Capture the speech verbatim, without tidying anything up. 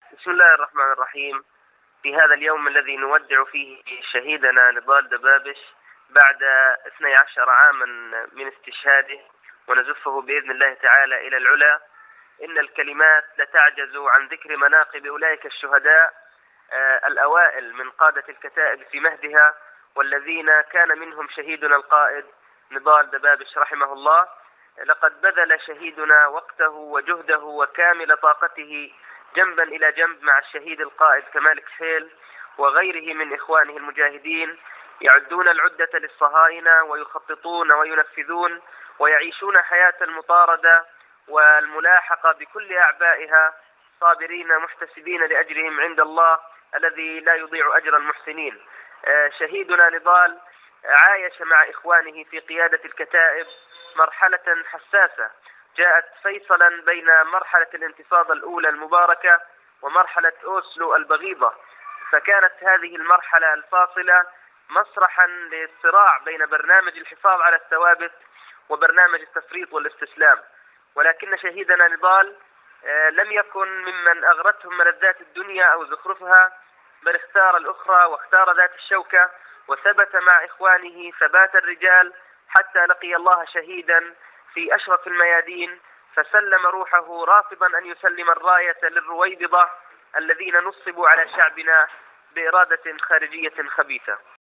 بسم الله الرحمن الرحيم. في هذا اليوم الذي نودع فيه شهيدنا نضال دبابش بعد اثني عشر عاما من استشهاده ونزفه بإذن الله تعالى إلى العلا، إن الكلمات لتعجز عن ذكر مناقب أولئك الشهداء آه الأوائل من قادة الكتائب في مهدها، والذين كان منهم شهيدنا القائد نضال دبابش رحمه الله. لقد بذل شهيدنا وقته وجهده وكامل طاقته جنبا إلى جنب مع الشهيد القائد كمال كحيل وغيره من إخوانه المجاهدين، يعدون العدة للصهاينة ويخططون وينفذون ويعيشون حياة المطاردة والملاحقة بكل أعبائها، صابرين محتسبين لأجرهم عند الله الذي لا يضيع أجر المحسنين. شهيدنا نضال عايش مع إخوانه في قيادة الكتائب مرحلة حساسة جاءت فيصلا بين مرحلة الانتفاضة الأولى المباركة ومرحلة أوسلو البغيضة، فكانت هذه المرحلة الفاصلة مسرحا للصراع بين برنامج الحفاظ على الثوابت وبرنامج التفريط والاستسلام. ولكن شهيدنا نضال لم يكن ممن أغرتهم ملذات الدنيا أو زخرفها، بل اختار الأخرى واختار ذات الشوكة، وثبت مع إخوانه ثبات الرجال حتى لقي الله شهيدا في أشرف الميادين، فسلم روحه رافضا أن يسلم الراية للرويبضة الذين نصبوا على شعبنا بإرادة خارجية خبيثة.